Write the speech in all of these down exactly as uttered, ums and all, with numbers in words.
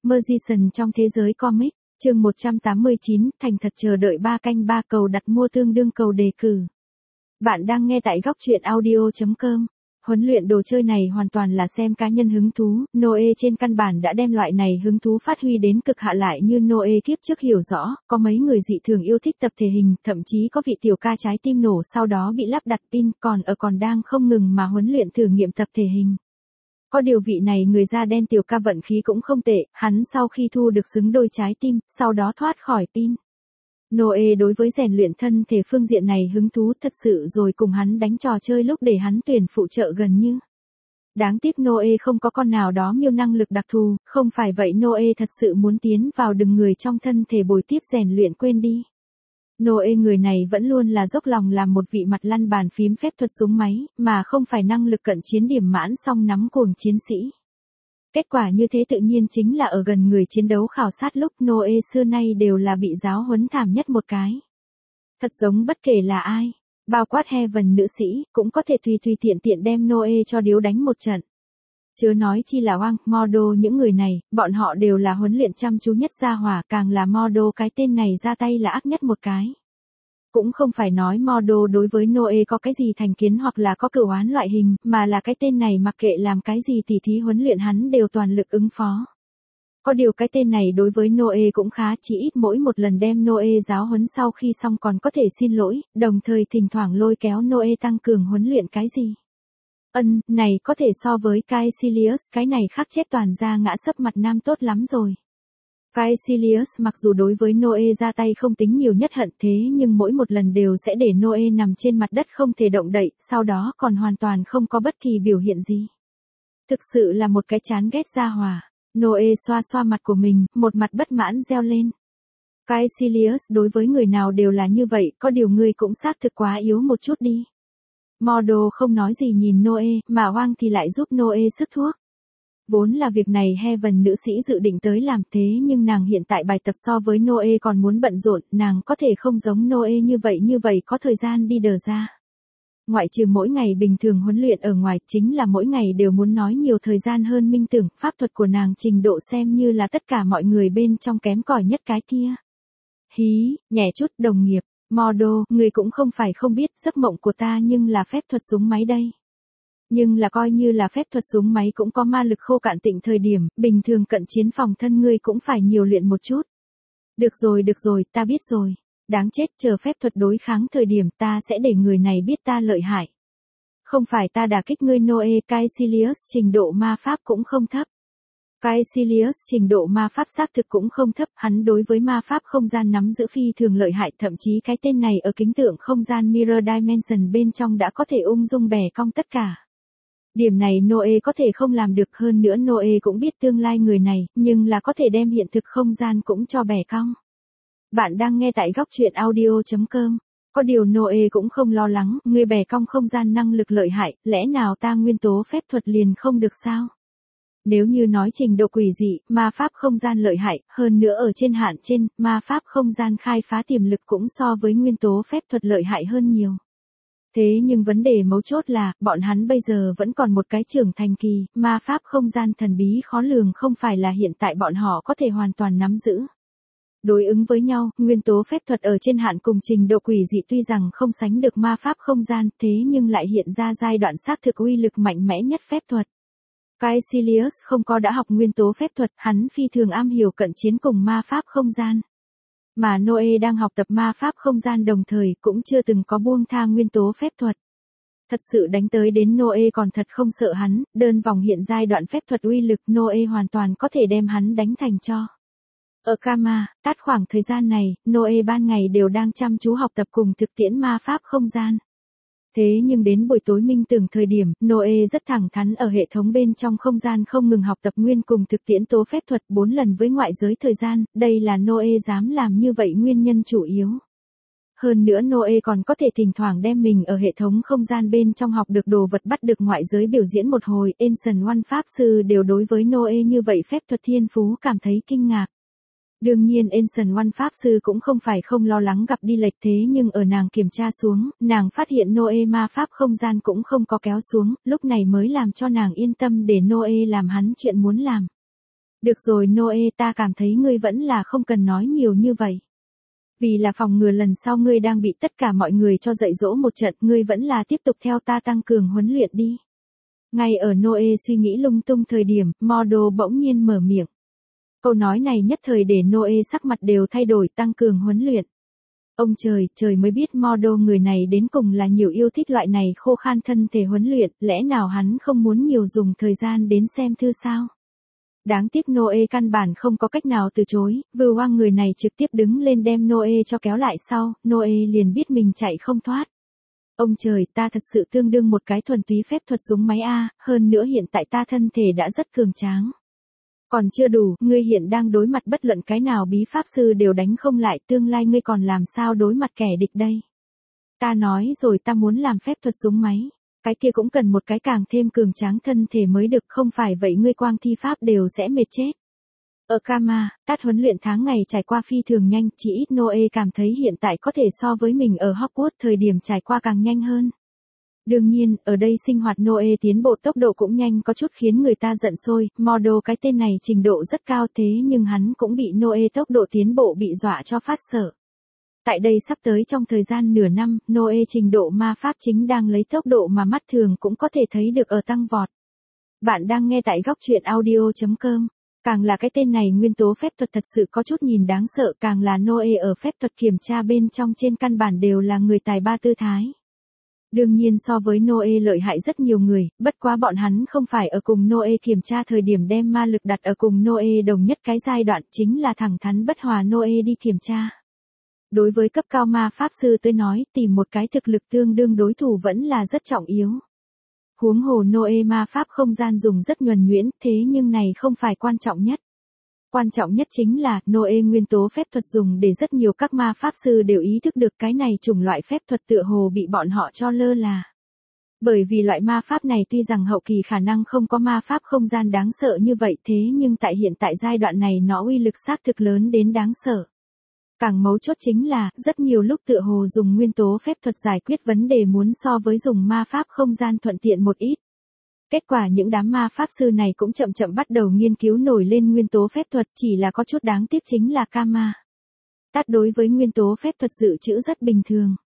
Magician trong thế giới comic, chương một trăm tám mươi chín, thành thật chờ đợi ba canh ba cầu đặt mua tương đương cầu đề cử. Bạn đang nghe tại góc truyện audio chấm com. Huấn luyện đồ chơi này hoàn toàn là xem cá nhân hứng thú, Noe trên căn bản đã đem loại này hứng thú phát huy đến cực hạ lại như Noe kiếp trước hiểu rõ, có mấy người dị thường yêu thích tập thể hình, thậm chí có vị tiểu ca trái tim nổ sau đó bị lắp đặt pin, còn ở còn đang không ngừng mà huấn luyện thử nghiệm tập thể hình. Có điều vị này người da đen tiểu ca vận khí cũng không tệ, hắn sau khi thu được xứng đôi trái tim, sau đó thoát khỏi pin. Noe đối với rèn luyện thân thể phương diện này hứng thú thật sự rồi cùng hắn đánh trò chơi lúc để hắn tuyển phụ trợ gần như. Đáng tiếc Noe không có con nào đó miêu năng lực đặc thù, không phải vậy Noe thật sự muốn tiến vào đừng người trong thân thể bồi tiếp rèn luyện quên đi. Noe người này vẫn luôn là dốc lòng làm một vị mặt lăn bàn phím phép thuật súng máy, mà không phải năng lực cận chiến điểm mãn song nắm cuồng chiến sĩ. Kết quả như thế tự nhiên chính là ở gần người chiến đấu khảo sát lúc Noe xưa nay đều là bị giáo huấn thảm nhất một cái. Thật giống bất kể là ai, bao quát Heaven nữ sĩ, cũng có thể tùy tùy tiện tiện đem Noe cho điếu đánh một trận. Chớ nói chi là Wang, Mordo những người này, bọn họ đều là huấn luyện chăm chú nhất gia hỏa, càng là Mordo cái tên này ra tay là ác nhất một cái. Cũng không phải nói Mordo đối với Noe có cái gì thành kiến hoặc là có cửu oán loại hình, mà là cái tên này mặc kệ làm cái gì tỉ thí huấn luyện hắn đều toàn lực ứng phó. Có điều cái tên này đối với Noe cũng khá, chỉ ít mỗi một lần đem Noe giáo huấn sau khi xong còn có thể xin lỗi, đồng thời thỉnh thoảng lôi kéo Noe tăng cường huấn luyện cái gì. Ân, này có thể so với Caecilius, cái này khắc chết toàn ra ngã sấp mặt nam tốt lắm rồi. Caecilius mặc dù đối với Noe ra tay không tính nhiều nhất hận thế nhưng mỗi một lần đều sẽ để Noe nằm trên mặt đất không thể động đậy, sau đó còn hoàn toàn không có bất kỳ biểu hiện gì. Thực sự là một cái chán ghét gia hỏa. Noe xoa xoa mặt của mình, một mặt bất mãn reo lên. Caecilius đối với người nào đều là như vậy, có điều ngươi cũng xác thực quá yếu một chút đi. Mordo không nói gì nhìn Noe, mà Wang thì lại giúp Noe sức thuốc. Vốn là việc này Heaven nữ sĩ dự định tới làm thế nhưng nàng hiện tại bài tập so với Noe còn muốn bận rộn, nàng có thể không giống Noe như vậy như vậy có thời gian đi đờ ra. Ngoại trừ mỗi ngày bình thường huấn luyện ở ngoài chính là mỗi ngày đều muốn nói nhiều thời gian hơn minh tưởng, pháp thuật của nàng trình độ xem như là tất cả mọi người bên trong kém cỏi nhất cái kia. Hí, nhẹ chút đồng nghiệp, Mordo, người cũng không phải không biết giấc mộng của ta nhưng là phép thuật súng máy đây. Nhưng là coi như là phép thuật súng máy cũng có ma lực khô cạn tịnh thời điểm, bình thường cận chiến phòng thân ngươi cũng phải nhiều luyện một chút. Được rồi được rồi, ta biết rồi. Đáng chết, chờ phép thuật đối kháng thời điểm ta sẽ để người này biết ta lợi hại. Không phải ta đả kích ngươi Noe, Caecilius trình độ ma pháp cũng không thấp. Caecilius trình độ ma pháp xác thực cũng không thấp, hắn đối với ma pháp không gian nắm giữ phi thường lợi hại, thậm chí cái tên này ở kính tượng không gian Mirror Dimension bên trong đã có thể ung dung bẻ cong tất cả. Điểm này Noe có thể không làm được, hơn nữa Noe cũng biết tương lai người này, nhưng là có thể đem hiện thực không gian cũng cho bẻ cong. Bạn đang nghe tại góc truyện audio chấm com. Có điều Noe cũng không lo lắng, người bẻ cong không gian năng lực lợi hại, lẽ nào ta nguyên tố phép thuật liền không được sao? Nếu như nói trình độ quỷ dị, ma pháp không gian lợi hại, hơn nữa ở trên hạn trên, ma pháp không gian khai phá tiềm lực cũng so với nguyên tố phép thuật lợi hại hơn nhiều. Thế nhưng vấn đề mấu chốt là, bọn hắn bây giờ vẫn còn một cái trưởng thành kỳ, ma pháp không gian thần bí khó lường không phải là hiện tại bọn họ có thể hoàn toàn nắm giữ. Đối ứng với nhau, nguyên tố phép thuật ở trên hạn cùng trình độ quỷ dị tuy rằng không sánh được ma pháp không gian, thế nhưng lại hiện ra giai đoạn xác thực uy lực mạnh mẽ nhất phép thuật. Caecilius không có đã học nguyên tố phép thuật, hắn phi thường am hiểu cận chiến cùng ma pháp không gian. Mà Noe đang học tập ma pháp không gian đồng thời cũng chưa từng có buông tha nguyên tố phép thuật. Thật sự đánh tới đến Noe còn thật không sợ hắn, đơn vòng hiện giai đoạn phép thuật uy lực Noe hoàn toàn có thể đem hắn đánh thành cho. Ở Kama, tát khoảng thời gian này, Noe ban ngày đều đang chăm chú học tập cùng thực tiễn ma pháp không gian. Thế nhưng đến buổi tối minh tưởng thời điểm, Noe rất thẳng thắn ở hệ thống bên trong không gian không ngừng học tập nguyên cùng thực tiễn tố phép thuật bốn lần với ngoại giới thời gian, đây là Noe dám làm như vậy nguyên nhân chủ yếu. Hơn nữa Noe còn có thể thỉnh thoảng đem mình ở hệ thống không gian bên trong học được đồ vật bắt được ngoại giới biểu diễn một hồi, Ancient One Pháp Sư đều đối với Noe như vậy phép thuật thiên phú cảm thấy kinh ngạc. Đương nhiên Ancient One Pháp Sư cũng không phải không lo lắng gặp đi lệch thế nhưng ở nàng kiểm tra xuống, nàng phát hiện Noe ma pháp không gian cũng không có kéo xuống, lúc này mới làm cho nàng yên tâm để Noe làm hắn chuyện muốn làm. Được rồi Noe, ta cảm thấy ngươi vẫn là không cần nói nhiều như vậy. Vì là phòng ngừa lần sau ngươi đang bị tất cả mọi người cho dạy dỗ một trận, ngươi vẫn là tiếp tục theo ta tăng cường huấn luyện đi. Ngay ở Noe suy nghĩ lung tung thời điểm, Mordo bỗng nhiên mở miệng. Câu nói này nhất thời để Noe sắc mặt đều thay đổi, tăng cường huấn luyện. Ông trời, trời mới biết Mordo người này đến cùng là nhiều yêu thích loại này khô khan thân thể huấn luyện, lẽ nào hắn không muốn nhiều dùng thời gian đến xem thư sao? Đáng tiếc Noe căn bản không có cách nào từ chối, vừa hoang người này trực tiếp đứng lên đem Noe cho kéo lại sau, Noe liền biết mình chạy không thoát. Ông trời, ta thật sự tương đương một cái thuần túy phép thuật súng máy A, hơn nữa hiện tại ta thân thể đã rất cường tráng. Còn chưa đủ, ngươi hiện đang đối mặt bất luận cái nào bí pháp sư đều đánh không lại, tương lai ngươi còn làm sao đối mặt kẻ địch đây. Ta nói rồi, ta muốn làm phép thuật súng máy. Cái kia cũng cần một cái càng thêm cường tráng thân thể mới được, không phải vậy ngươi quang thi pháp đều sẽ mệt chết. Ở Kama, các huấn luyện tháng ngày trải qua phi thường nhanh, chỉ ít Noe cảm thấy hiện tại có thể so với mình ở Hogwarts thời điểm trải qua càng nhanh hơn. Đương nhiên, ở đây sinh hoạt Noe tiến bộ tốc độ cũng nhanh có chút khiến người ta giận sôi, Mordo cái tên này trình độ rất cao thế nhưng hắn cũng bị Noe tốc độ tiến bộ bị dọa cho phát sợ. Tại đây sắp tới trong thời gian nửa năm, Noe trình độ ma pháp chính đang lấy tốc độ mà mắt thường cũng có thể thấy được ở tăng vọt. Bạn đang nghe tại góc truyện audio chấm com. Càng là cái tên này nguyên tố phép thuật thật sự có chút nhìn đáng sợ, càng là Noe ở phép thuật kiểm tra bên trong trên căn bản đều là người tài ba tư thái. Đương nhiên so với Noe lợi hại rất nhiều người, bất quá bọn hắn không phải ở cùng Noe kiểm tra thời điểm đem ma lực đặt ở cùng Noe đồng nhất cái giai đoạn, chính là thẳng thắn bất hòa Noe đi kiểm tra. Đối với cấp cao ma pháp sư tôi nói, tìm một cái thực lực tương đương đối thủ vẫn là rất trọng yếu. Huống hồ Noe ma pháp không gian dùng rất nhuần nhuyễn, thế nhưng này không phải quan trọng nhất. Quan trọng nhất chính là, Noe nguyên tố phép thuật dùng để rất nhiều các ma pháp sư đều ý thức được cái này chủng loại phép thuật tựa hồ bị bọn họ cho lơ là. Bởi vì loại ma pháp này tuy rằng hậu kỳ khả năng không có ma pháp không gian đáng sợ như vậy thế nhưng tại hiện tại giai đoạn này nó uy lực xác thực lớn đến đáng sợ. Càng mấu chốt chính là, rất nhiều lúc tựa hồ dùng nguyên tố phép thuật giải quyết vấn đề muốn so với dùng ma pháp không gian thuận tiện một ít. Kết quả những đám ma pháp sư này cũng chậm chậm bắt đầu nghiên cứu nổi lên nguyên tố phép thuật, chỉ là có chút đáng tiếc chính là Kama. Tát đối với nguyên tố phép thuật dự trữ rất bình thường.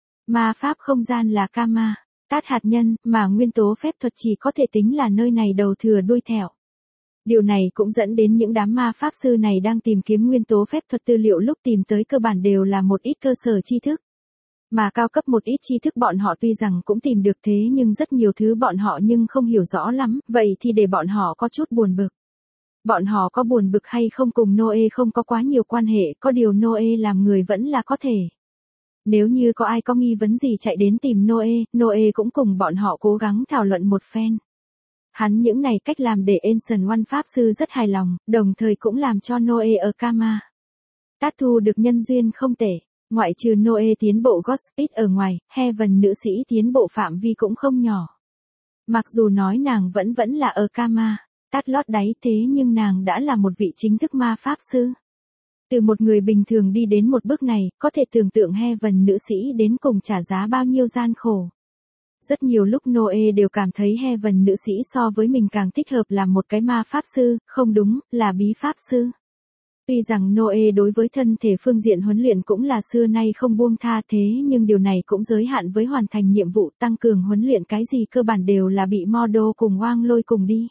Ma pháp không gian là Kama, Tát hạt nhân, mà nguyên tố phép thuật chỉ có thể tính là nơi này đầu thừa đuôi thẹo. Điều này cũng dẫn đến những đám ma pháp sư này đang tìm kiếm nguyên tố phép thuật tư liệu lúc tìm tới cơ bản đều là một ít cơ sở tri thức. Mà cao cấp một ít tri thức bọn họ tuy rằng cũng tìm được thế nhưng rất nhiều thứ bọn họ nhưng không hiểu rõ lắm, vậy thì để bọn họ có chút buồn bực. Bọn họ có buồn bực hay không cùng Noe không có quá nhiều quan hệ, có điều Noe làm người vẫn là có thể. Nếu như có ai có nghi vấn gì chạy đến tìm Noe, Noe cũng cùng bọn họ cố gắng thảo luận một phen. Hắn những này cách làm để Ancient One Pháp Sư rất hài lòng, đồng thời cũng làm cho Noe ở Kama. Tát thu được nhân duyên không tệ, ngoại trừ Noe tiến bộ Godspeed ở ngoài, Heaven nữ sĩ tiến bộ phạm vi cũng không nhỏ. Mặc dù nói nàng vẫn vẫn là ở Kama, Tát lót đáy thế nhưng nàng đã là một vị chính thức ma pháp sư. Từ một người bình thường đi đến một bước này, có thể tưởng tượng Heaven nữ sĩ đến cùng trả giá bao nhiêu gian khổ. Rất nhiều lúc Noe đều cảm thấy Heaven nữ sĩ so với mình càng thích hợp làm một cái ma pháp sư, không đúng, là bí pháp sư. Tuy rằng Noe đối với thân thể phương diện huấn luyện cũng là xưa nay không buông tha thế nhưng điều này cũng giới hạn với hoàn thành nhiệm vụ tăng cường huấn luyện cái gì cơ bản đều là bị Mordo cùng Hoang lôi cùng đi.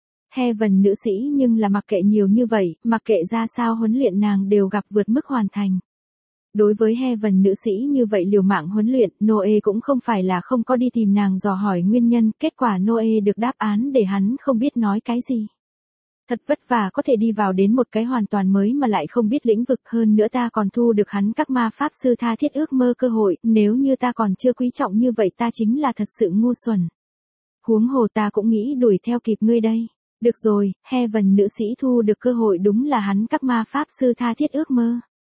Heaven nữ sĩ nhưng là mặc kệ nhiều như vậy, mặc kệ ra sao huấn luyện nàng đều gặp vượt mức hoàn thành. Đối với Heaven nữ sĩ như vậy liều mạng huấn luyện, Noe cũng không phải là không có đi tìm nàng dò hỏi nguyên nhân, kết quả Noe được đáp án để hắn không biết nói cái gì. Thật vất vả có thể đi vào đến một cái hoàn toàn mới mà lại không biết lĩnh vực hơn nữa ta còn thu được hắn các ma pháp sư tha thiết ước mơ cơ hội, nếu như ta còn chưa quý trọng như vậy ta chính là thật sự ngu xuẩn. Huống hồ ta cũng nghĩ đuổi theo kịp ngươi đây. Được rồi, Heaven nữ sĩ thu được cơ hội đúng là hắn các ma pháp sư tha thiết ước mơ.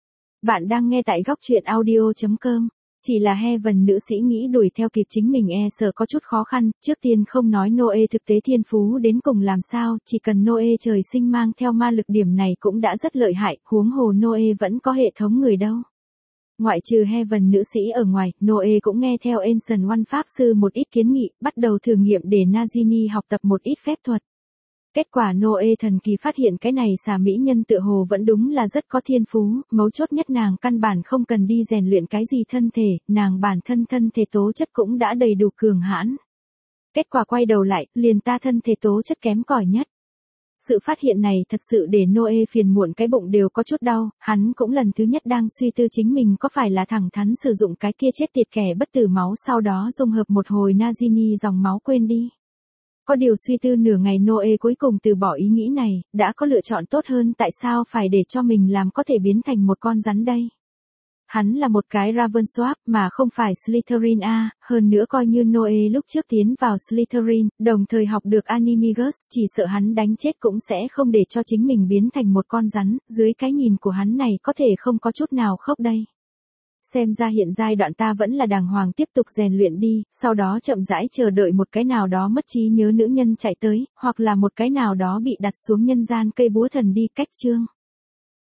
Bạn đang nghe tại góc truyện audio chấm com. Chỉ là Heaven nữ sĩ nghĩ đuổi theo kịp chính mình e sợ có chút khó khăn, trước tiên không nói Noe thực tế thiên phú đến cùng làm sao, chỉ cần Noe trời sinh mang theo ma lực điểm này cũng đã rất lợi hại, huống hồ Noe vẫn có hệ thống người đâu. Ngoại trừ Heaven nữ sĩ ở ngoài, Noe cũng nghe theo Ancient One Pháp Sư một ít kiến nghị, bắt đầu thử nghiệm để Nagini học tập một ít phép thuật. Kết quả Noe thần kỳ phát hiện cái này xà mỹ nhân tựa hồ vẫn đúng là rất có thiên phú, mấu chốt nhất nàng căn bản không cần đi rèn luyện cái gì thân thể, nàng bản thân thân thể tố chất cũng đã đầy đủ cường hãn. Kết quả quay đầu lại, liền ta thân thể tố chất kém cỏi nhất. Sự phát hiện này thật sự để Noe phiền muộn cái bụng đều có chút đau, hắn cũng lần thứ nhất đang suy tư chính mình có phải là thẳng thắn sử dụng cái kia chết tiệt kẻ bất tử máu sau đó dung hợp một hồi Nagini dòng máu quên đi. Có điều suy tư nửa ngày Noe cuối cùng từ bỏ ý nghĩ này, đã có lựa chọn tốt hơn tại sao phải để cho mình làm có thể biến thành một con rắn đây. Hắn là một cái Ravenswap mà không phải Slytherin a, hơn nữa coi như Noe lúc trước tiến vào Slytherin, đồng thời học được Animagus, chỉ sợ hắn đánh chết cũng sẽ không để cho chính mình biến thành một con rắn, dưới cái nhìn của hắn này có thể không có chút nào khốc đây. Xem ra hiện giai đoạn ta vẫn là đàng hoàng tiếp tục rèn luyện đi, sau đó chậm rãi chờ đợi một cái nào đó mất trí nhớ nữ nhân chạy tới, hoặc là một cái nào đó bị đặt xuống nhân gian cây búa thần đi cách chương.